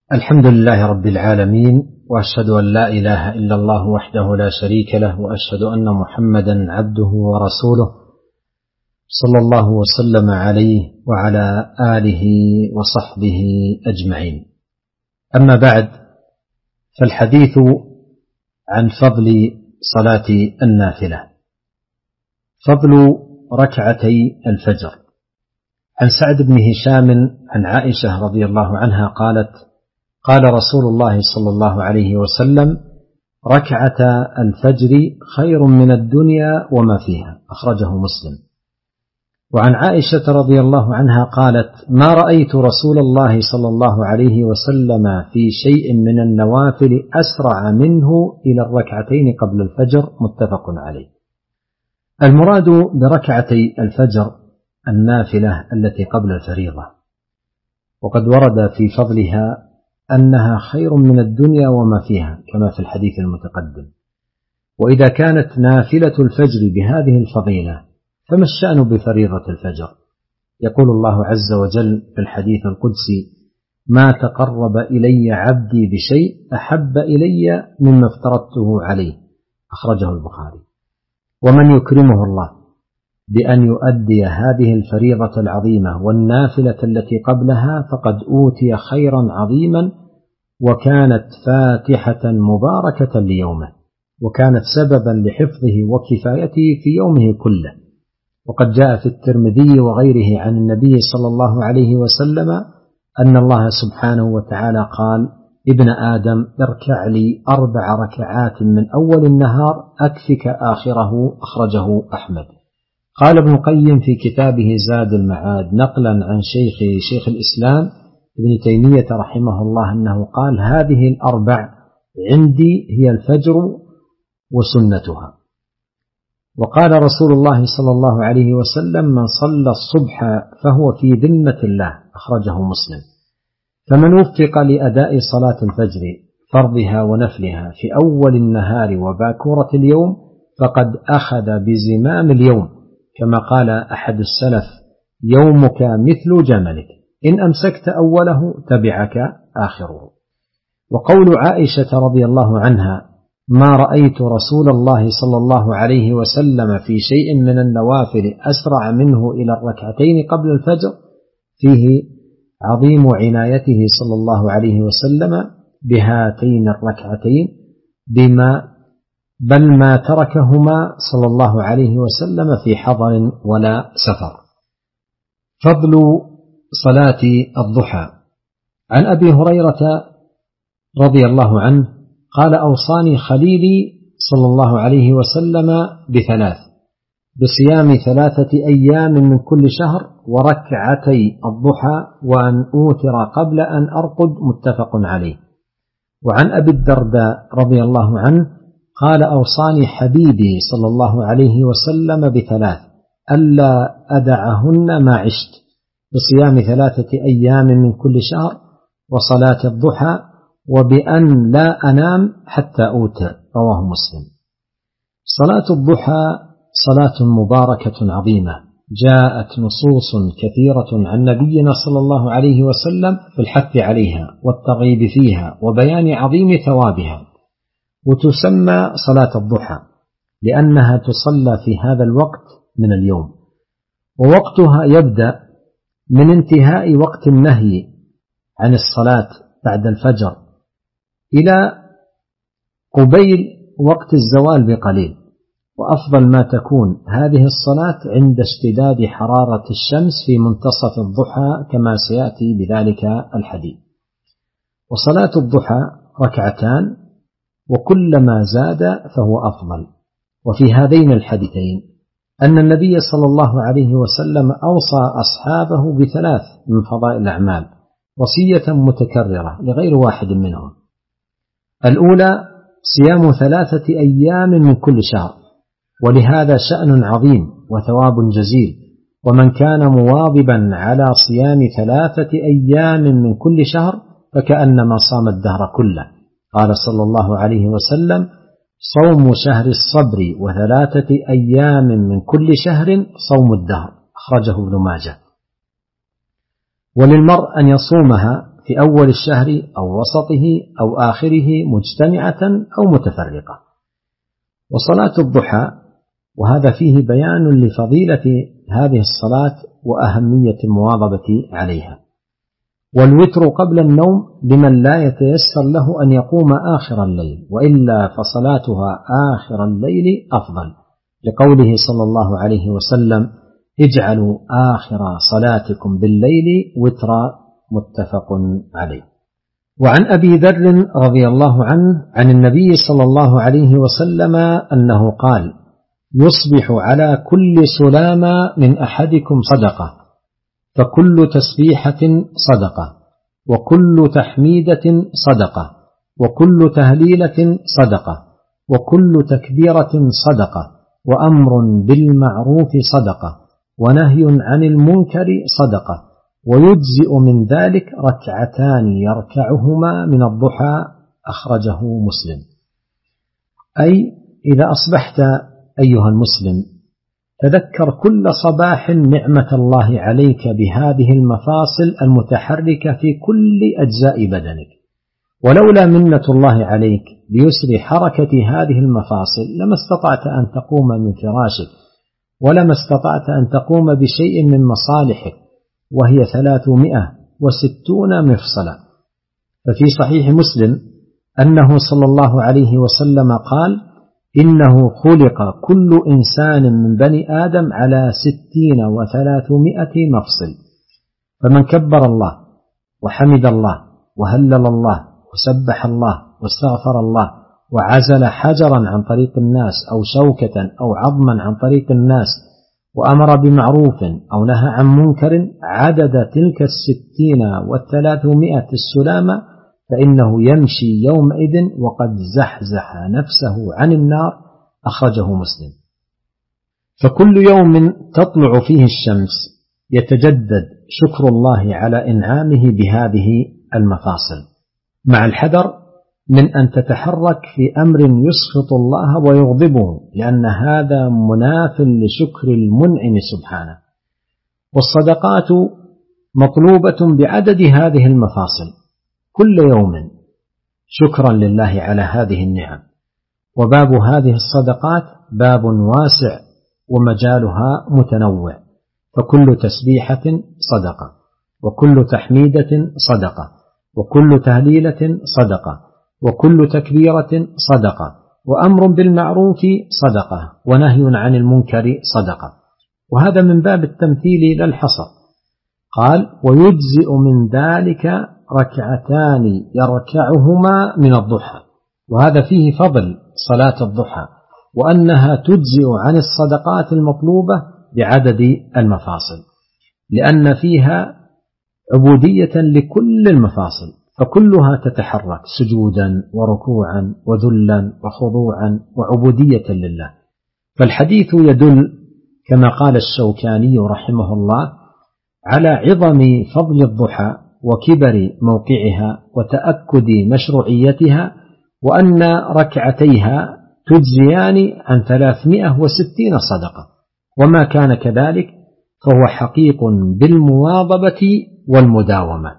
الحمد لله رب العالمين، وأشهد أن لا إله إلا الله وحده لا شريك له، وأشهد أن محمدا عبده ورسوله صلى الله وسلم عليه وعلى آله وصحبه أجمعين. أما بعد، فالحديث عن فضل صلاة النافلة. فضل ركعتي الفجر. عن سعد بن هشام عن عائشة رضي الله عنها قالت: قال رسول الله صلى الله عليه وسلم: ركعة الفجر خير من الدنيا وما فيها، أخرجه مسلم. وعن عائشة رضي الله عنها قالت: ما رأيت رسول الله صلى الله عليه وسلم في شيء من النوافل أسرع منه إلى الركعتين قبل الفجر، متفق عليه. المراد بركعتي الفجر النافلة التي قبل الفريضة، وقد ورد في فضلها أنها خير من الدنيا وما فيها كما في الحديث المتقدم. وإذا كانت نافلة الفجر بهذه الفضيلة، فما الشأن بفريضة الفجر؟ يقول الله عز وجل في الحديث القدسي: ما تقرب إلي عبدي بشيء أحب إلي مما افترضته عليه، أخرجه البخاري. ومن يكرمه الله بأن يؤدي هذه الفريضة العظيمة والنافلة التي قبلها فقد أوتي خيرا عظيما، وكانت فاتحة مباركة ليومه، وكانت سببا لحفظه وكفايته في يومه كله. وقد جاء في الترمذي وغيره عن النبي صلى الله عليه وسلم أن الله سبحانه وتعالى قال: ابن آدم اركع لي 4 ركعات من أول النهار أكفك آخره، أخرجه أحمد. قال ابن القيم في كتابه زاد المعاد نقلا عن شيخ الإسلام ابن تيمية رحمه الله أنه قال: هذه 4 عندي هي الفجر وسنتها. وقال رسول الله صلى الله عليه وسلم: من صلى الصبح فهو في ذمة الله، أخرجه مسلم. فمن وفق لأداء صلاة الفجر فرضها ونفلها في أول النهار وباكورة اليوم فقد أخذ بزمام اليوم، كما قال أحد السلف: يومك مثل جملك، إن أمسكت أوله تبعك آخره. وقول عائشة رضي الله عنها: ما رأيت رسول الله صلى الله عليه وسلم في شيء من النوافل أسرع منه إلى الركعتين قبل الفجر، فيه عظيم عنايته صلى الله عليه وسلم بهاتين الركعتين، بل ما تركهما صلى الله عليه وسلم في حضر ولا سفر. فضل صلاة الضحى. عن أبي هريرة رضي الله عنه قال: أوصاني خليلي صلى الله عليه وسلم ب3: بصيام 3 أيام من كل شهر، وركعتي الضحى، وأن أوتر قبل أن أرقد، متفق عليه. وعن أبي الدرداء رضي الله عنه قال: أوصاني حبيبي صلى الله عليه وسلم ب3: ألا أدعهن ما عشت، بصيام 3 أيام من كل شهر، وصلاة الضحى، وبأن لا أنام حتى أوتر، رواه مسلم. صلاة الضحى صلاة مباركة عظيمة، جاءت نصوص كثيرة عن نبينا صلى الله عليه وسلم في الحث عليها والترغيب فيها وبيان عظيم ثوابها. وتسمى صلاة الضحى لأنها تصلى في هذا الوقت من اليوم، ووقتها يبدأ من انتهاء وقت النهي عن الصلاة بعد الفجر إلى قبيل وقت الزوال بقليل. وأفضل ما تكون هذه الصلاة عند اشتداد حرارة الشمس في منتصف الضحى، كما سيأتي بذلك الحديث. وصلاة الضحى 2 ركعات، وكلما زاد فهو أفضل. وفي هذين الحديثين أن النبي صلى الله عليه وسلم أوصى أصحابه ب3 من فضائل الأعمال، وصية متكررة لغير واحد منهم. الأولى: صيام 3 أيام من كل شهر، ولهذا شأن عظيم وثواب جزيل، ومن كان مواظبا على صيام 3 أيام من كل شهر فكأنما صام الدهر كله. قال صلى الله عليه وسلم: صوم شهر الصبر 3 أيام من كل شهر صوم الدهر، أخرجه ابن ماجه. وللمرء أن يصومها في في أول الشهر أو وسطه أو آخره مجتمعة أو متفرقة. وصلاة الضحى، وهذا فيه بيان لفضيلة هذه الصلاة وأهمية المواظبة عليها. والوتر قبل النوم لمن لا يتيسر له أن يقوم آخر الليل، وإلا فصلاتها آخر الليل أفضل، لقوله صلى الله عليه وسلم: اجعلوا آخر صلاتكم بالليل وترا، متفق عليه. وعن أبي ذر رضي الله عنه عن النبي صلى الله عليه وسلم أنه قال: يصبح على كل سلامة من أحدكم صدقة، فكل تسبيحة صدقة، وكل تحميدة صدقة، وكل تهليلة صدقة، وكل تكبيرة صدقة، وأمر بالمعروف صدقة، ونهي عن المنكر صدقة، ويجزئ من ذلك ركعتان يركعهما من الضحى، أخرجه مسلم. أي إذا أصبحت أيها المسلم تذكر كل صباح نعمة الله عليك بهذه المفاصل المتحركة في كل أجزاء بدنك، ولولا منة الله عليك بيسر حركة هذه المفاصل لما استطعت أن تقوم من فراشك، ولما استطعت أن تقوم بشيء من مصالحك، وهي 360 مفصلا. ففي صحيح مسلم أنه صلى الله عليه وسلم قال: إنه خلق كل إنسان من بني آدم على 60 و300 مفصل، فمن كبر الله وحمد الله وهلل الله وسبح الله واستغفر الله وعزل حجرا عن طريق الناس أو شوكة أو عظما عن طريق الناس وأمر بمعروف أو نهى عن منكر عدد تلك 60 و300 السلامة، فإنه يمشي يومئذ وقد زحزح نفسه عن النار، أخرجه مسلم. فكل يوم تطلع فيه الشمس يتجدد شكر الله على إنعامه بهذه المفاصل، مع الحذر من أن تتحرك في أمر يسخط الله ويغضبه، لأن هذا مناف لشكر المنعم سبحانه. والصدقات مطلوبة بعدد هذه المفاصل كل يوم شكرا لله على هذه النعم. وباب هذه الصدقات باب واسع ومجالها متنوع، فكل تسبيحة صدقة، وكل تحميدة صدقة، وكل تهليلة صدقة، وكل تكبيرة صدقة، وأمر بالمعروف صدقة، ونهي عن المنكر صدقة. وهذا من باب التمثيل لا الحصر. قال: ويجزئ من ذلك ركعتان يركعهما من الضحى. وهذا فيه فضل صلاة الضحى، وأنها تجزئ عن الصدقات المطلوبة بعدد المفاصل، لأن فيها عبودية لكل المفاصل، فكلها تتحرك سجودا وركوعا وذلا وخضوعا وعبودية لله. فالحديث يدل كما قال الشوكاني رحمه الله على عظم فضل الضحى وكبر موقعها وتأكد مشروعيتها، وأن ركعتيها تجزيان عن 360 صدقة، وما كان كذلك فهو حقيق بالمواظبة والمداومة.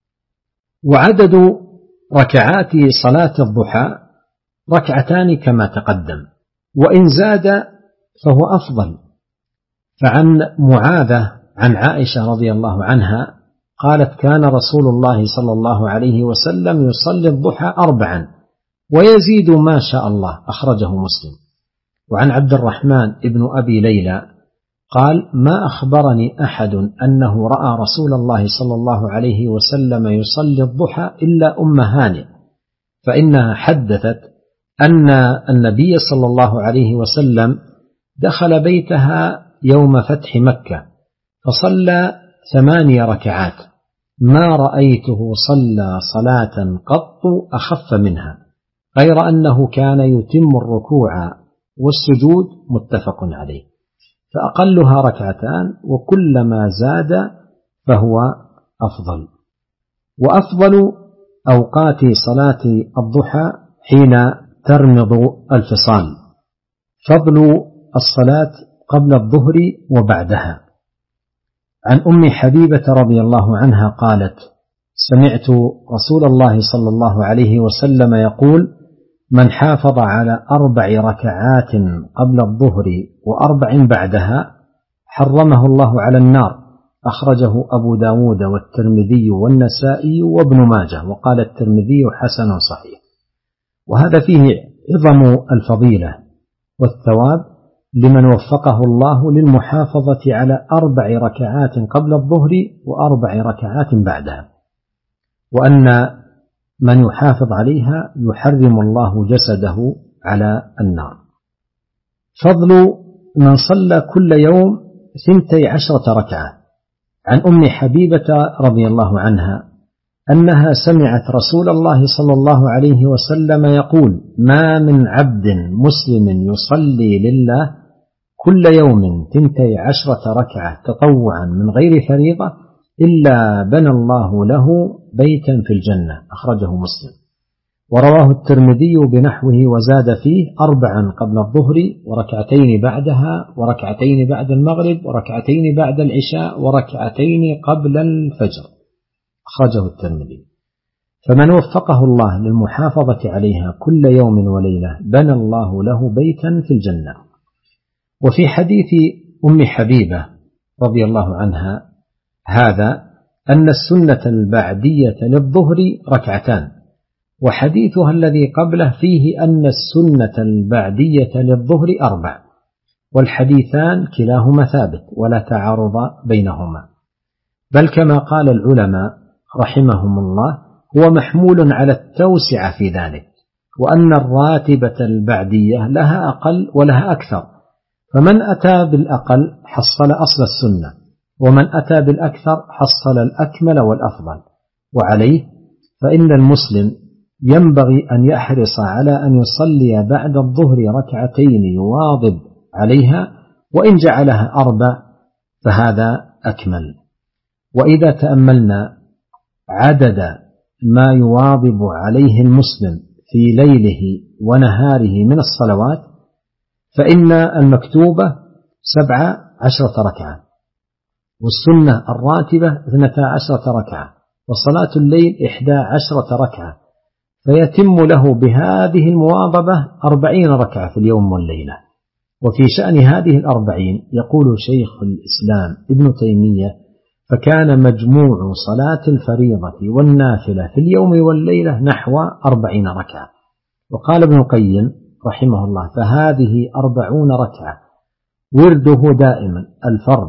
وعدد ركعات صلاة الضحى ركعتان كما تقدم، وإن زاد فهو أفضل. فعن معاذة عن عائشة رضي الله عنها قالت: كان رسول الله صلى الله عليه وسلم يصلي الضحى 4 ويزيد ما شاء الله، أخرجه مسلم. وعن عبد الرحمن ابن أبي ليلى قال: ما أخبرني أحد أنه رأى رسول الله صلى الله عليه وسلم يصلي الضحى إلا أم هانئ، فإنها حدثت أن النبي صلى الله عليه وسلم دخل بيتها يوم فتح مكة فصلى 8 ركعات، ما رأيته صلى صلاة قط أخف منها، غير أنه كان يتم الركوع والسجود، متفق عليه. فأقلها 2، وكلما زاد فهو أفضل. وأفضل أوقات صلاة الضحى حين ترمض الفصال، فضل الصلاة قبل الظهر وبعدها. عن أم حبيبة رضي الله عنها قالت: سمعت رسول الله صلى الله عليه وسلم يقول: من حافظ على 4 ركعات قبل الظهر و4 بعدها حرمه الله على النار. أخرجه أبو داود والترمذي والنسائي وابن ماجه، وقال الترمذي حسن صحيح. وهذا فيه عظم الفضيلة والثواب لمن وفقه الله للمحافظة على 4 ركعات قبل الظهر و4 ركعات بعدها، وأن من يحافظ عليها يحرم الله جسده على النار. فضل من صلى كل يوم 12 ركعة. عن أم حبيبة رضي الله عنها أنها سمعت رسول الله صلى الله عليه وسلم يقول: ما من عبد مسلم يصلي لله كل يوم 12 ركعة تطوعا من غير فريضة إلا بنى الله له بيتا في الجنة. أخرجه مسلم. ورواه الترمذي بنحوه وزاد فيه: 4 قبل الظهر وركعتين بعدها وركعتين بعد المغرب وركعتين بعد العشاء وركعتين قبل الفجر. أخرجه الترمذي. فمن وفقه الله للمحافظة عليها كل يوم وليلة بنى الله له بيتا في الجنة. وفي حديث أم حبيبة رضي الله عنها هذا أن السنة البعدية للظهر 2، وحديثها الذي قبله فيه أن السنة البعدية للظهر 4، والحديثان كلاهما ثابت ولا تعارض بينهما، بل كما قال العلماء رحمهم الله هو محمول على التوسعة في ذلك، وأن الراتبة البعدية لها أقل ولها أكثر، فمن أتى بالأقل حصل أصل السنة، ومن أتى بالأكثر حصل الأكمل والأفضل. وعليه فإن المسلم ينبغي أن يحرص على أن يصلي بعد الظهر 2 يواظب عليها، وإن جعلها 4 فهذا أكمل. وإذا تأملنا عدد ما يواظب عليه المسلم في ليله ونهاره من الصلوات، فإن المكتوبة 17 ركعة، والسنة الراتبة 12 ركعة، وصلاة الليل 11 ركعة، فيتم له بهذه المواظبة 40 ركعة في اليوم والليلة. وفي شأن هذه 40 يقول شيخ الإسلام ابن تيمية: فكان مجموع صلاة الفريضة والنافلة في اليوم والليلة نحو 40 ركعة. وقال ابن القيم رحمه الله: فهذه 40 ركعة ورده دائما الفرض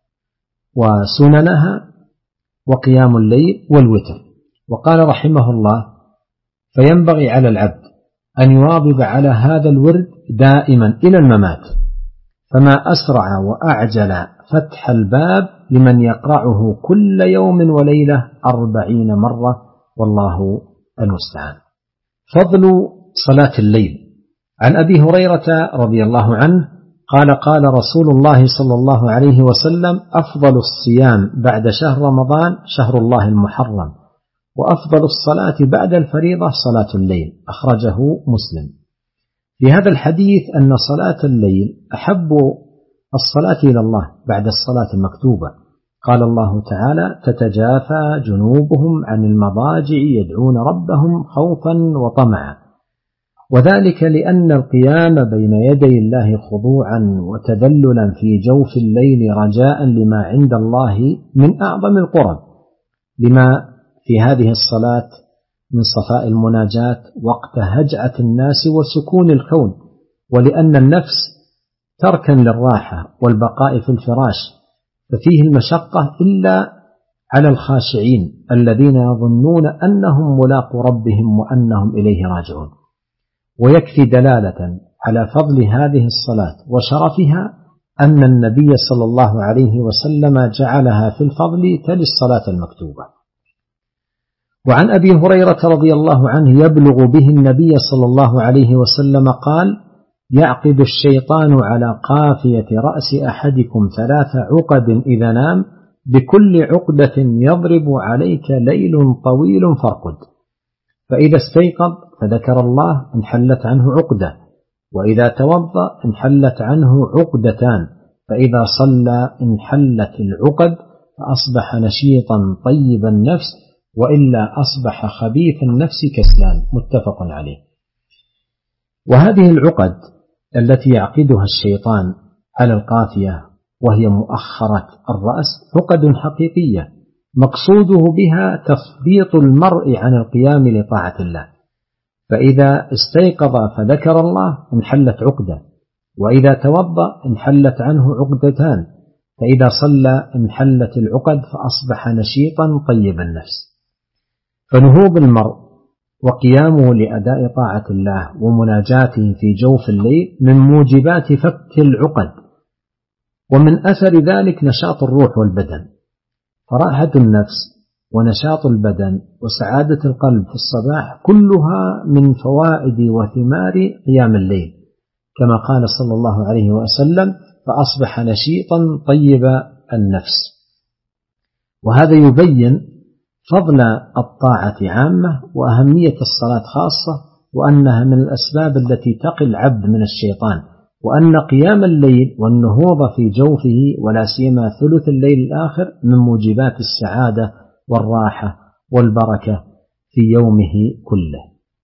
وسننها وقيام الليل والوتر. وقال رحمه الله: فينبغي على العبد أن يواظب على هذا الورد دائما إلى الممات، فما أسرع وأعجل فتح الباب لمن يقرعه كل يوم وليلة 40 مرة، والله المستعان. فضل صلاة الليل. عن أبي هريرة رضي الله عنه قال: قال رسول الله صلى الله عليه وسلم: أفضل الصيام بعد شهر رمضان شهر الله المحرم، وأفضل الصلاة بعد الفريضة صلاة الليل. أخرجه مسلم. في هذا الحديث أن صلاة الليل أحب الصلاة إلى الله بعد الصلاة المكتوبة. قال الله تعالى: تتجافى جنوبهم عن المضاجع يدعون ربهم خوفا وطمعا، وذلك لأن القيام بين يدي الله خضوعا وتذللا في جوف الليل رجاء لما عند الله من أعظم القرب، لما في هذه الصلاة من صفاء المناجاة وقت هجعة الناس وسكون الكون، ولأن النفس تركا للراحة والبقاء في الفراش، ففيه المشقة إلا على الخاشعين الذين يظنون أنهم ملاقو ربهم وأنهم إليه راجعون. ويكفي دلالة على فضل هذه الصلاة وشرفها أن النبي صلى الله عليه وسلم جعلها في الفضل تلي الصلاة المكتوبة. وعن أبي هريرة رضي الله عنه يبلغ به النبي صلى الله عليه وسلم قال: يعقد الشيطان على قافية رأس أحدكم 3 عقد إذا نام، بكل عقدة يضرب عليك ليل طويل فارقد، فإذا استيقظ فذكر الله انحلت عنه عقدة، وإذا توضأ انحلت عنه عقدتان، فإذا صلى انحلت العقد، فأصبح نشيطا طيب النفس وإلا أصبح خبيث النفس كسلان. متفق عليه. وهذه العقد التي يعقدها الشيطان على القافية وهي مؤخرة الرأس عقد حقيقية مقصوده بها تثبيط المرء عن القيام لطاعة الله، فإذا استيقظ فذكر الله انحلت عقدة، وإذا توضأ انحلت عنه عقدتان، فإذا صلى انحلت العقد فأصبح نشيطا طيب النفس. فنهوض المرء وقيامه لأداء طاعة الله ومناجاته في جوف الليل من موجبات فك العقد، ومن أثر ذلك نشاط الروح والبدن، فراحة النفس ونشاط البدن وسعادة القلب في الصباح كلها من فوائد وثمار قيام الليل، كما قال صلى الله عليه وسلم: فأصبح نشيطا طيب النفس. وهذا يبين فضل الطاعة عامة وأهمية الصلاة خاصة، وأنها من الأسباب التي تقي العبد من الشيطان، وأن قيام الليل والنهوض في جوفه ولا سيما ثلث الليل الآخر من موجبات السعادة والراحة والبركة في يومه كله.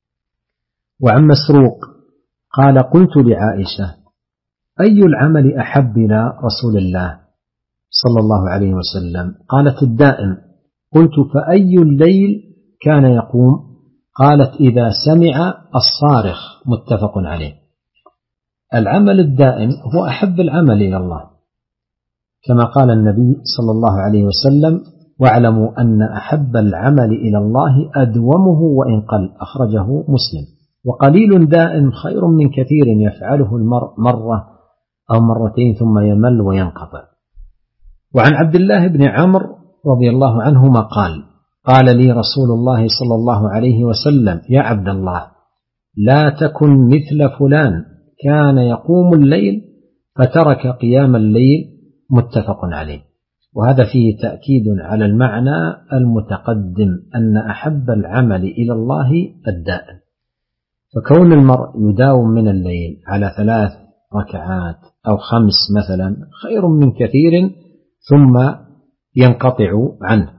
وعن مسروق قال: قلت لعائشة: أي العمل أحب إلى رسول الله صلى الله عليه وسلم؟ قالت: الدائم. قلت: فأي الليل كان يقوم؟ قالت: إذا سمع الصارخ. متفق عليه. العمل الدائم هو أحب العمل إلى الله، كما قال النبي صلى الله عليه وسلم: واعلموا أن أحب العمل إلى الله أدومه وإن قل. أخرجه مسلم. وقليل دائم خير من كثير يفعله المرء مرة أو مرتين ثم يمل وينقطع. وعن عبد الله بن عمرو رضي الله عنهما قال: قال لي رسول الله صلى الله عليه وسلم: يا عبد الله، لا تكن مثل فلان كان يقوم الليل فترك قيام الليل. متفق عليه. وهذا فيه تأكيد على المعنى المتقدم أن أحب العمل إلى الله الدائم، فكون المرء يداوم من الليل على 3 ركعات أو 5 مثلا خير من كثير ثم ينقطع عنه.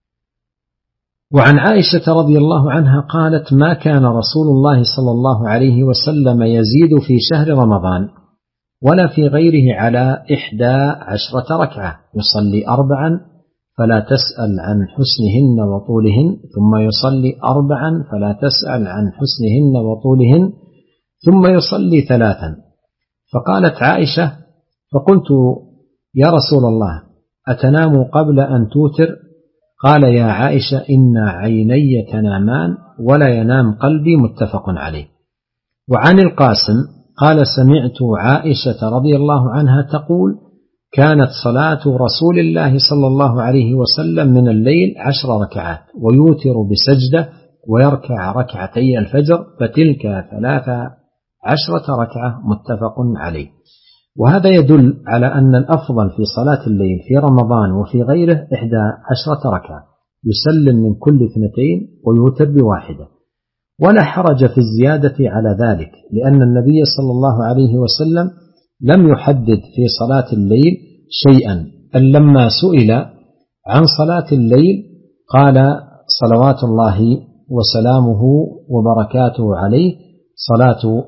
وعن عائشة رضي الله عنها قالت: ما كان رسول الله صلى الله عليه وسلم يزيد في شهر رمضان ولا في غيره على 11 ركعة، يصلي 4 فلا تسأل عن حسنهن وطولهن، ثم يصلي 4 فلا تسأل عن حسنهن وطولهن، ثم يصلي 3. فقالت عائشة: فقلت: يا رسول الله، أتنام قبل أن توتر؟ قال: يا عائشة، إن عيني تنامان ولا ينام قلبي. متفق عليه. وعن القاسم قال: سمعت عائشة رضي الله عنها تقول: كانت صلاة رسول الله صلى الله عليه وسلم من الليل 10 ركعات، ويوتر بسجدة، ويركع ركعتي الفجر، فتلك 13 ركعة. متفق عليه. وهذا يدل على أن الأفضل في صلاة الليل في رمضان وفي غيره 11 ركعة، يسلم من كل 2 ويوتر ب1، ولا حرج في الزيادة على ذلك، لأن النبي صلى الله عليه وسلم لم يحدد في صلاة الليل شيئا، بل لما سئل عن صلاة الليل قال صلوات الله وسلامه وبركاته عليه: صلاة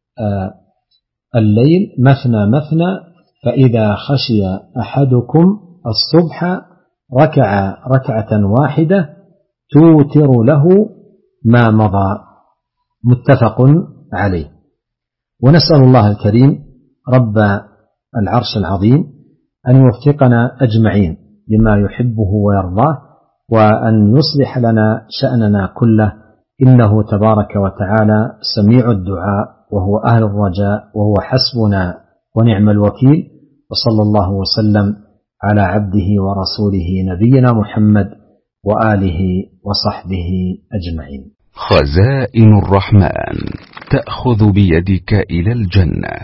الليل مثنى مثنى، فإذا خشي أحدكم الصبح ركع ركعة واحدة توتر له ما مضى. متفق عليه. ونسأل الله الكريم رب العرش العظيم أن يوفقنا أجمعين لما يحبه ويرضاه، وأن يصلح لنا شأننا كله، إنه تبارك وتعالى سميع الدعاء وهو أهل الرجاء وهو حسبنا ونعم الوكيل. وصلى الله وسلم على عبده ورسوله نبينا محمد وآله وصحبه أجمعين. خزائن الرحمن تأخذ بيدك إلى الجنة.